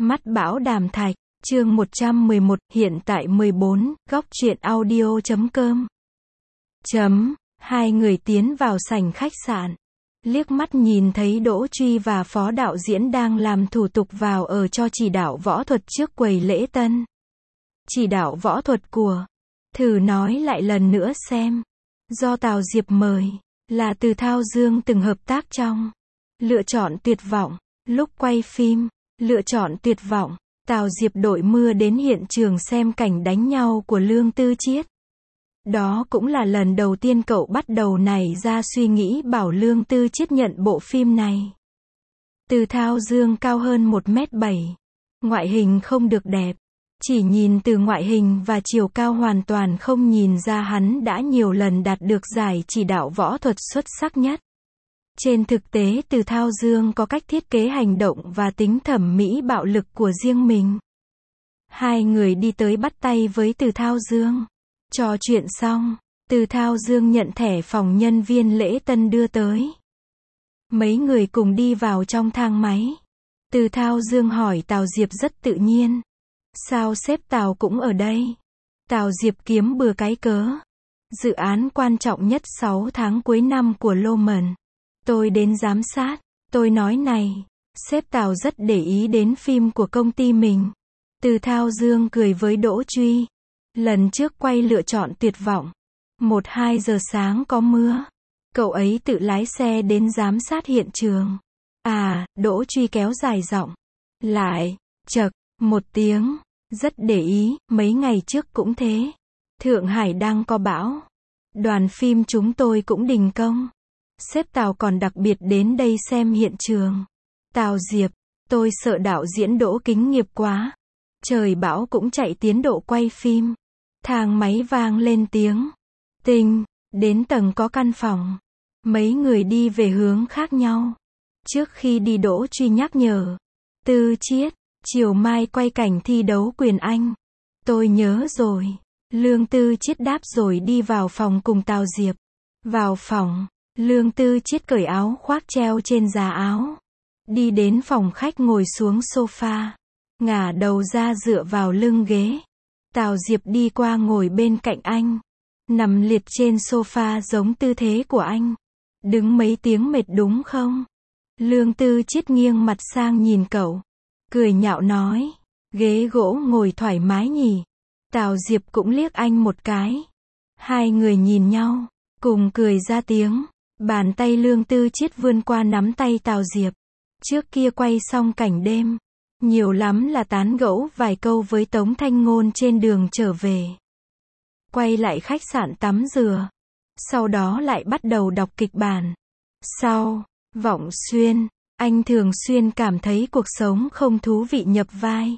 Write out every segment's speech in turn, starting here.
Mắt bão đàm thạch, chương 111, hiện tại 14, góc truyện audio.com. Hai người tiến vào sảnh khách sạn. Liếc mắt nhìn thấy Đỗ Truy và phó đạo diễn đang làm thủ tục vào ở cho chỉ đạo võ thuật trước quầy lễ tân. Chỉ đạo võ thuật của, thử nói lại lần nữa xem. Do Tào Diệp mời, là Từ Thao Dương từng hợp tác trong Lựa chọn tuyệt vọng. Lúc quay phim Lựa chọn tuyệt vọng, Tào Diệp đội mưa đến hiện trường xem cảnh đánh nhau của Lương Tư Chiết. Đó cũng là lần đầu tiên cậu bắt đầu nảy ra suy nghĩ bảo Lương Tư Chiết nhận bộ phim này. Từ Thao Dương cao hơn 1m7. Ngoại hình không được đẹp. Chỉ nhìn từ ngoại hình và chiều cao hoàn toàn không nhìn ra hắn đã nhiều lần đạt được giải chỉ đạo võ thuật xuất sắc nhất. Trên thực tế Từ Thao Dương có cách thiết kế hành động và tính thẩm mỹ bạo lực của riêng mình. Hai người đi tới bắt tay với Từ Thao Dương. Trò chuyện xong, Từ Thao Dương nhận thẻ phòng nhân viên lễ tân đưa tới. Mấy người cùng đi vào trong thang máy. Từ Thao Dương hỏi Tào Diệp rất tự nhiên. Sao sếp Tào cũng ở đây? Tào Diệp kiếm bừa cái cớ. Dự án quan trọng nhất 6 tháng cuối năm của Loman. Tôi đến giám sát. Tôi nói này, sếp Tào rất để ý đến phim của công ty mình. Từ Thao Dương cười với Đỗ Truy. Lần trước quay Lựa chọn tuyệt vọng. 1-2 giờ sáng có mưa. Cậu ấy tự lái xe đến giám sát hiện trường. À, Đỗ Truy kéo dài giọng. Lại, chậc, 1 tiếng. Rất để ý, mấy ngày trước cũng thế. Thượng Hải đang có bão. Đoàn phim chúng tôi cũng đình công. Sếp Tào còn đặc biệt đến đây xem hiện trường. Tào Diệp, tôi sợ đạo diễn Đỗ kính nghiệp quá. Trời bão cũng chạy tiến độ quay phim. Thang máy vang lên tiếng. Tinh, đến tầng có căn phòng. Mấy người đi về hướng khác nhau. Trước khi đi Đỗ Truy nhắc nhở. Tư Chiết, chiều mai quay cảnh thi đấu quyền Anh. Tôi nhớ rồi. Lương Tư Chiết đáp rồi đi vào phòng cùng Tào Diệp. Vào phòng, Lương Tư Chiết cởi áo khoác treo trên giá áo. Đi đến phòng khách ngồi xuống sofa. Ngả đầu ra dựa vào lưng ghế. Tào Diệp đi qua ngồi bên cạnh anh. Nằm liệt trên sofa giống tư thế của anh. Đứng mấy tiếng mệt đúng không? Lương Tư Chiết nghiêng mặt sang nhìn cậu. Cười nhạo nói. Ghế gỗ ngồi thoải mái nhỉ? Tào Diệp cũng liếc anh một cái. Hai người nhìn nhau, cùng cười ra tiếng. Bàn tay Lương Tư Chiết vươn qua nắm tay Tào Diệp. Trước kia quay xong cảnh đêm. Nhiều lắm là tán gẫu vài câu với Tống Thanh Ngôn trên đường trở về. Quay lại khách sạn tắm rửa. Sau đó lại bắt đầu đọc kịch bản. Sau Vọng Xuyên, anh thường xuyên cảm thấy cuộc sống không thú vị nhập vai.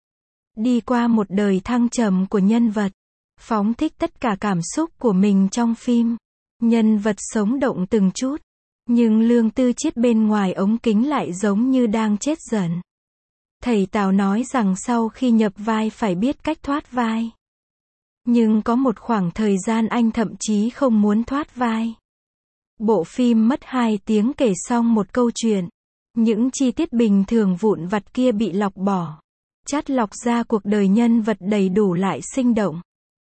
Đi qua một đời thăng trầm của nhân vật. Phóng thích tất cả cảm xúc của mình trong phim. Nhân vật sống động từng chút. Nhưng Lương Tư Chiết bên ngoài ống kính lại giống như đang chết dần. Thầy Tào nói rằng sau khi nhập vai phải biết cách thoát vai. Nhưng có một khoảng thời gian anh thậm chí không muốn thoát vai. Bộ phim mất 2 tiếng kể xong một câu chuyện. Những chi tiết bình thường vụn vặt kia bị lọc bỏ. Chắt lọc ra cuộc đời nhân vật đầy đủ lại sinh động.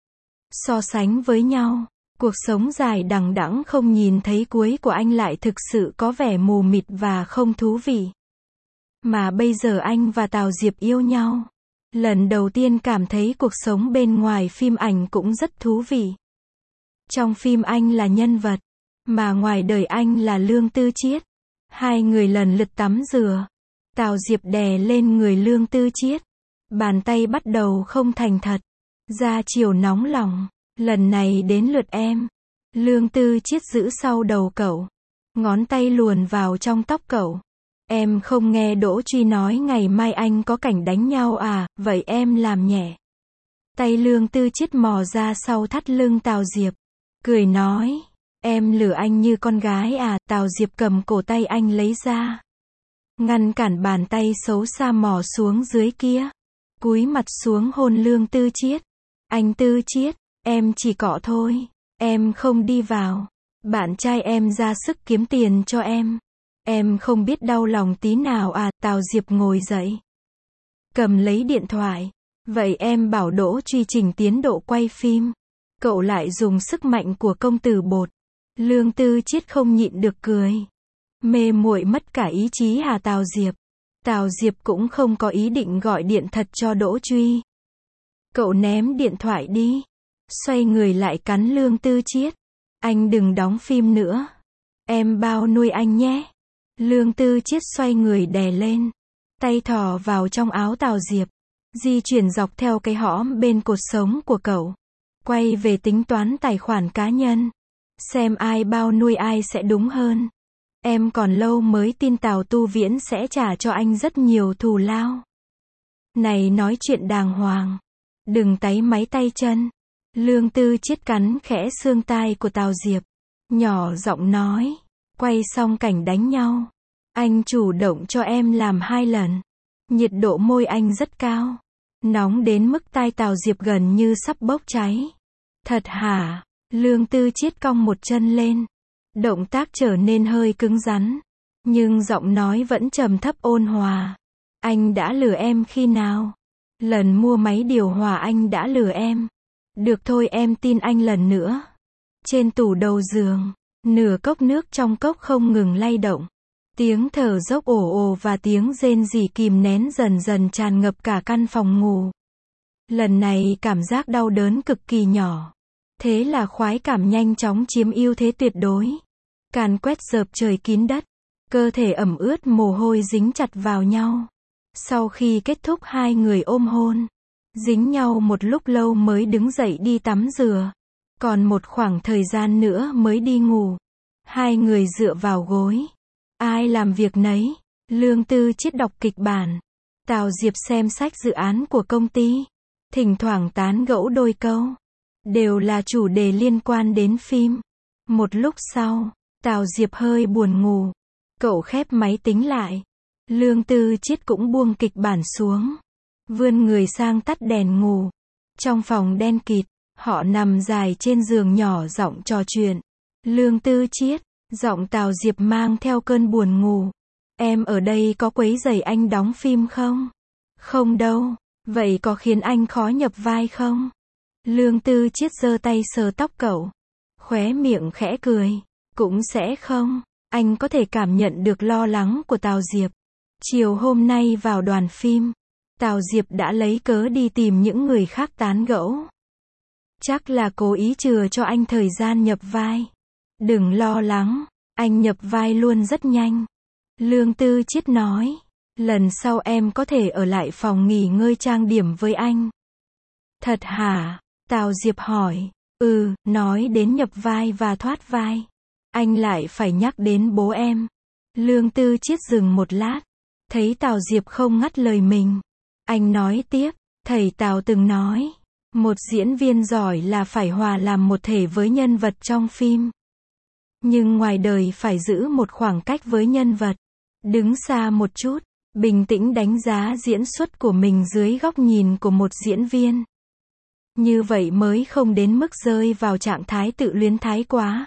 So sánh với nhau, cuộc sống dài đằng đẵng không nhìn thấy cuối của anh lại thực sự có vẻ mù mịt và không thú vị. Mà bây giờ anh và Tào Diệp yêu nhau. Lần đầu tiên cảm thấy cuộc sống bên ngoài phim ảnh cũng rất thú vị. Trong phim anh là nhân vật, mà ngoài đời anh là Lương Tư Chiết. Hai người lần lượt tắm rửa. Tào Diệp đè lên người Lương Tư Chiết. Bàn tay bắt đầu không thành thật. Da chiều nóng lòng. Lần này đến lượt em. Lương Tư Chiết giữ sau đầu cậu. Ngón tay luồn vào trong tóc cậu. Em không nghe Đỗ Truy nói ngày mai anh có cảnh đánh nhau à, vậy em làm nhẹ. Tay Lương Tư Chiết mò ra sau thắt lưng Tào Diệp. Cười nói, em lừa anh như con gái à, Tào Diệp cầm cổ tay anh lấy ra. Ngăn cản bàn tay xấu xa mò xuống dưới kia. Cúi mặt xuống hôn Lương Tư Chiết. Anh Tư Chiết, em chỉ cọ thôi, em không đi vào. Bạn trai em ra sức kiếm tiền cho em. Em không biết đau lòng tí nào à, Tào Diệp ngồi dậy. cầm lấy điện thoại. Vậy em bảo Đỗ Truy chỉnh tiến độ quay phim. Cậu lại dùng sức mạnh của công tử bột. Lương Tư Chiết không nhịn được cười. Mê muội mất cả ý chí hả Tào Diệp? Tào Diệp cũng không có ý định gọi điện thật cho Đỗ Truy. Cậu ném điện thoại đi. Xoay người lại cắn Lương Tư Chiết. Anh đừng đóng phim nữa. Em bao nuôi anh nhé. Lương Tư Chiết xoay người đè lên. Tay thò vào trong áo Tào Diệp. Di chuyển dọc theo cái hõm bên cột sống của cậu. Quay về tính toán tài khoản cá nhân. Xem ai bao nuôi ai sẽ đúng hơn. Em còn lâu mới tin Tào Tu Viễn sẽ trả cho anh rất nhiều thù lao. Này nói chuyện đàng hoàng. Đừng táy máy tay chân. Lương Tư Chiết cắn khẽ xương tai của Tào Diệp. Nhỏ giọng nói. Quay xong cảnh đánh nhau. Anh chủ động cho em làm 2 lần. Nhiệt độ môi anh rất cao. Nóng đến mức tai Tào Diệp gần như sắp bốc cháy. Thật hả? Lương Tư Chiết cong một chân lên. Động tác trở nên hơi cứng rắn. Nhưng giọng nói vẫn trầm thấp ôn hòa. Anh đã lừa em khi nào? Lần mua máy điều hòa anh đã lừa em. Được thôi em tin anh lần nữa. Trên tủ đầu giường, nửa cốc nước trong cốc không ngừng lay động. Tiếng thở dốc ồ ồ và tiếng rên rỉ kìm nén dần dần tràn ngập cả căn phòng ngủ. Lần này cảm giác đau đớn cực kỳ nhỏ. Thế là khoái cảm nhanh chóng chiếm ưu thế tuyệt đối. Càn quét dợp trời kín đất. Cơ thể ẩm ướt mồ hôi dính chặt vào nhau. Sau khi kết thúc 2 người ôm hôn. Dính nhau một lúc lâu mới đứng dậy đi tắm rửa. Còn một khoảng thời gian nữa mới đi ngủ. 2 người dựa vào gối. Ai làm việc nấy. Lương Tư Chiết đọc kịch bản. Tào Diệp xem sách dự án của công ty. Thỉnh thoảng tán gẫu đôi câu. Đều là chủ đề liên quan đến phim. Một lúc sau, Tào Diệp hơi buồn ngủ. Cậu khép máy tính lại. Lương Tư Chiết cũng buông kịch bản xuống. Vươn người sang tắt đèn ngủ. Trong phòng đen kịt, họ nằm dài trên giường nhỏ giọng trò chuyện. Lương Tư Chiết, giọng Tào Diệp mang theo cơn buồn ngủ. Em ở đây có quấy rầy anh đóng phim không? Không đâu. Vậy có khiến anh khó nhập vai không? Lương Tư Chiết giơ tay sờ tóc cậu. Khóe miệng khẽ cười. Cũng sẽ không. Anh có thể cảm nhận được lo lắng của Tào Diệp. Chiều hôm nay vào đoàn phim, Tào Diệp đã lấy cớ đi tìm những người khác tán gẫu. Chắc là cố ý chừa cho anh thời gian nhập vai. Đừng lo lắng, anh nhập vai luôn rất nhanh. Lương Tư Chiết nói, lần sau em có thể ở lại phòng nghỉ ngơi trang điểm với anh. Thật hả? Tào Diệp hỏi. Nói đến nhập vai và thoát vai. Anh lại phải nhắc đến bố em. Lương Tư Chiết dừng một lát. Thấy Tào Diệp không ngắt lời mình. Anh nói tiếp, thầy Tào từng nói, một diễn viên giỏi là phải hòa làm một thể với nhân vật trong phim. Nhưng ngoài đời phải giữ một khoảng cách với nhân vật. Đứng xa một chút, bình tĩnh đánh giá diễn xuất của mình dưới góc nhìn của một diễn viên. Như vậy mới không đến mức rơi vào trạng thái tự luyến thái quá.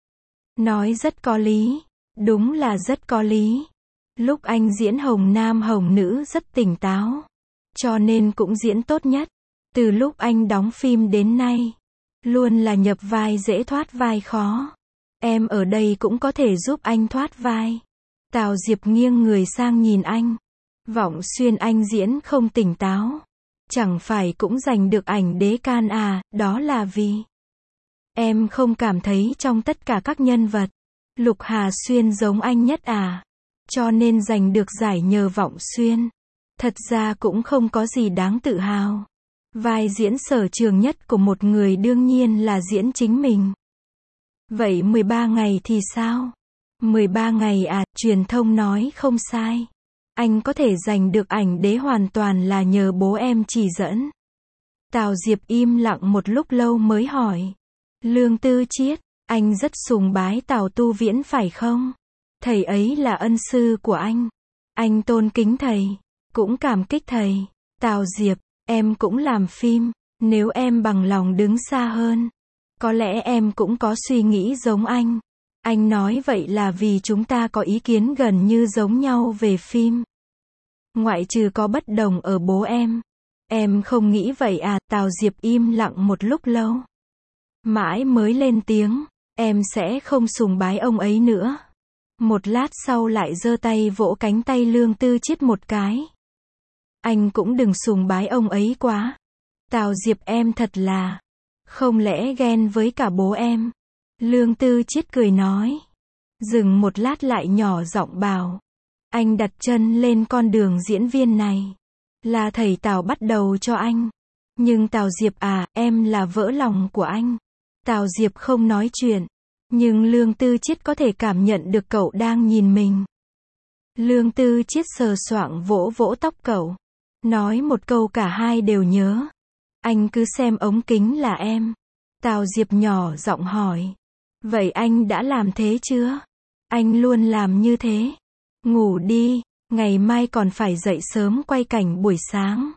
Nói rất có lý. Đúng là rất có lý. Lúc anh diễn hồng nam hồng nữ rất tỉnh táo. Cho nên cũng diễn tốt nhất. Từ lúc anh đóng phim đến nay, luôn là nhập vai dễ thoát vai khó. Em ở đây cũng có thể giúp anh thoát vai. Tào Diệp nghiêng người sang nhìn anh. Vọng Xuyên anh diễn không tỉnh táo. Chẳng phải cũng giành được ảnh đế can à, đó là vì em không cảm thấy trong tất cả các nhân vật, Lục Hà Xuyên giống anh nhất à. Cho nên giành được giải nhờ Vọng Xuyên. Thật ra cũng không có gì đáng tự hào. Vai diễn sở trường nhất của một người đương nhiên là diễn chính mình. Vậy 13 ngày thì sao? 13 ngày à, truyền thông nói không sai. Anh có thể giành được ảnh đế hoàn toàn là nhờ bố em chỉ dẫn. Tào Diệp im lặng một lúc lâu mới hỏi. Lương Tư Chiết, anh rất sùng bái Tào Tu Viễn phải không? Thầy ấy là ân sư của anh. Anh tôn kính thầy, cũng cảm kích thầy. Tào Diệp, em cũng làm phim, nếu em bằng lòng đứng xa hơn, có lẽ em cũng có suy nghĩ giống anh. Anh nói vậy là vì chúng ta có ý kiến gần như giống nhau về phim. Ngoại trừ có bất đồng ở bố em. Em không nghĩ vậy à? Tào Diệp im lặng một lúc lâu. Mãi mới lên tiếng, em sẽ không sùng bái ông ấy nữa. Một lát sau lại giơ tay vỗ cánh tay Lương Tư Chiết một cái. Anh cũng đừng sùng bái ông ấy quá. Tào Diệp em thật là, không lẽ ghen với cả bố em? Lương Tư Chiết cười nói. Dừng một lát lại nhỏ giọng bảo. Anh đặt chân lên con đường diễn viên này. Là thầy Tào bắt đầu cho anh. Nhưng Tào Diệp à, em là vỡ lòng của anh. Tào Diệp không nói chuyện. Nhưng Lương Tư Chiết có thể cảm nhận được cậu đang nhìn mình. Lương Tư Chiết sờ soạng vỗ vỗ tóc cậu. Nói một câu cả hai đều nhớ. Anh cứ xem ống kính là em. Tào Diệp nhỏ giọng hỏi. Vậy anh đã làm thế chưa? Anh luôn làm như thế. Ngủ đi, ngày mai còn phải dậy sớm quay cảnh buổi sáng.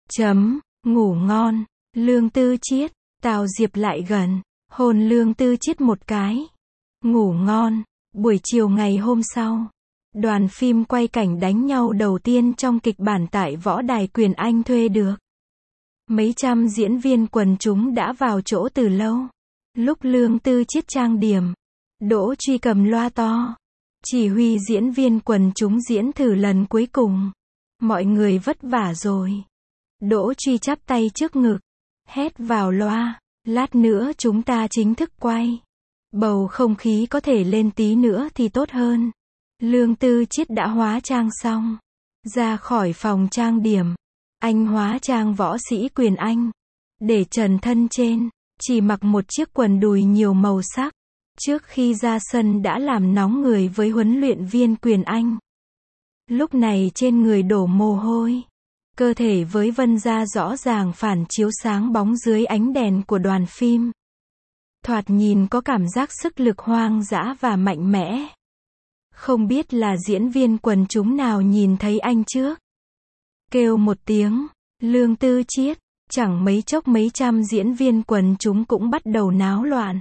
Ngủ ngon. Lương Tư Chiết. Tào Diệp lại gần, hôn Lương Tư Chiết một cái. Ngủ ngon. Buổi chiều ngày hôm sau, đoàn phim quay cảnh đánh nhau đầu tiên trong kịch bản tại Võ Đài Quyền Anh thuê được. Mấy trăm diễn viên quần chúng đã vào chỗ từ lâu. Lúc Lương Tư Chiết trang điểm, Đỗ Truy cầm loa to, chỉ huy diễn viên quần chúng diễn thử lần cuối cùng. Mọi người vất vả rồi. Đỗ Truy chắp tay trước ngực, hét vào loa. Lát nữa chúng ta chính thức quay. Bầu không khí có thể lên tí nữa thì tốt hơn. Lương Tư Chiết đã hóa trang xong. Ra khỏi phòng trang điểm. Anh hóa trang võ sĩ Quyền Anh. Để trần thân trên. Chỉ mặc một chiếc quần đùi nhiều màu sắc. Trước khi ra sân đã làm nóng người với huấn luyện viên Quyền Anh. Lúc này trên người đổ mồ hôi. Cơ thể với vân da rõ ràng phản chiếu sáng bóng dưới ánh đèn của đoàn phim. Thoạt nhìn có cảm giác sức lực hoang dã và mạnh mẽ. Không biết là diễn viên quần chúng nào nhìn thấy anh trước. Kêu một tiếng, Lương Tư Chiết, chẳng mấy chốc mấy trăm diễn viên quần chúng cũng bắt đầu náo loạn.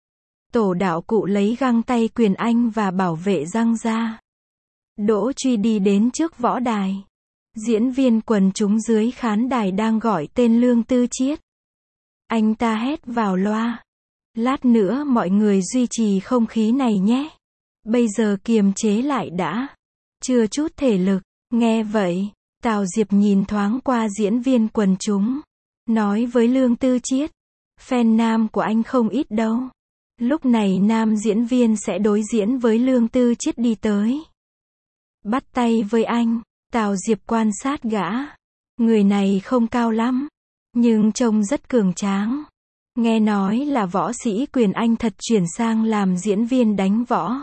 Tổ đạo cụ lấy găng tay Quyền Anh và bảo vệ răng ra. Đỗ Truy đi đến trước võ đài. Diễn viên quần chúng dưới khán đài đang gọi tên Lương Tư Chiết. Anh ta hét vào loa. Lát nữa mọi người duy trì không khí này nhé. Bây giờ kiềm chế lại đã. Chưa chút thể lực. Nghe vậy, Tào Diệp nhìn thoáng qua diễn viên quần chúng. Nói với Lương Tư Chiết. Fan nam của anh không ít đâu. Lúc này nam diễn viên sẽ đối diễn với Lương Tư Chiết đi tới. Bắt tay với anh. Tào Diệp quan sát gã. Người này không cao lắm. Nhưng trông rất cường tráng. Nghe nói là võ sĩ Quyền Anh thật chuyển sang làm diễn viên đánh võ.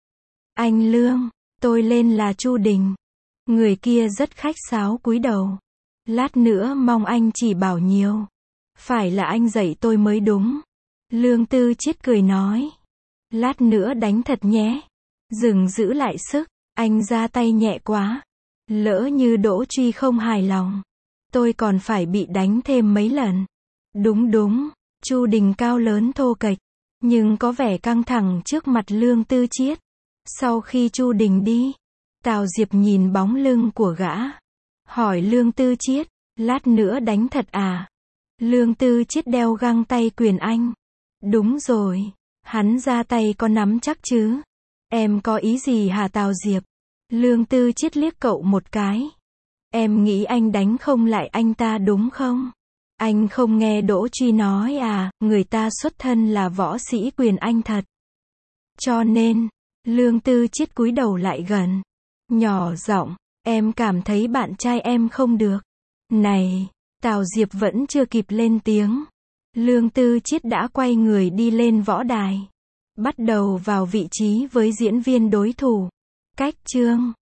Anh Lương, tôi lên là Chu Đình. Người kia rất khách sáo cúi đầu. Lát nữa mong anh chỉ bảo nhiều. Phải là anh dạy tôi mới đúng. Lương Tư Chiết cười nói. Lát nữa đánh thật nhé. Đừng giữ lại sức. Anh ra tay nhẹ quá. Lỡ như Đỗ Truy không hài lòng. Tôi còn phải bị đánh thêm mấy lần. Đúng. Chu Đình cao lớn thô kệch. Nhưng có vẻ căng thẳng trước mặt Lương Tư Chiết. Sau khi Chu Đình đi, Tào Diệp nhìn bóng lưng của gã. Hỏi Lương Tư Chiết. Lát nữa đánh thật à? Lương Tư Chiết đeo găng tay Quyền Anh. Đúng rồi. Hắn ra tay có nắm chắc chứ? Em có ý gì hả Tào Diệp? Lương Tư Chiết liếc cậu một cái. Em nghĩ anh đánh không lại anh ta đúng không? Anh không nghe Đỗ Truy nói à, người ta xuất thân là võ sĩ Quyền Anh thật. Cho nên, Lương Tư Chiết cúi đầu lại gần. Nhỏ giọng, em cảm thấy bạn trai em không được. Này, Tào Diệp vẫn chưa kịp lên tiếng. Lương Tư Chiết đã quay người đi lên võ đài. Bắt đầu vào vị trí với diễn viên đối thủ. Cách chương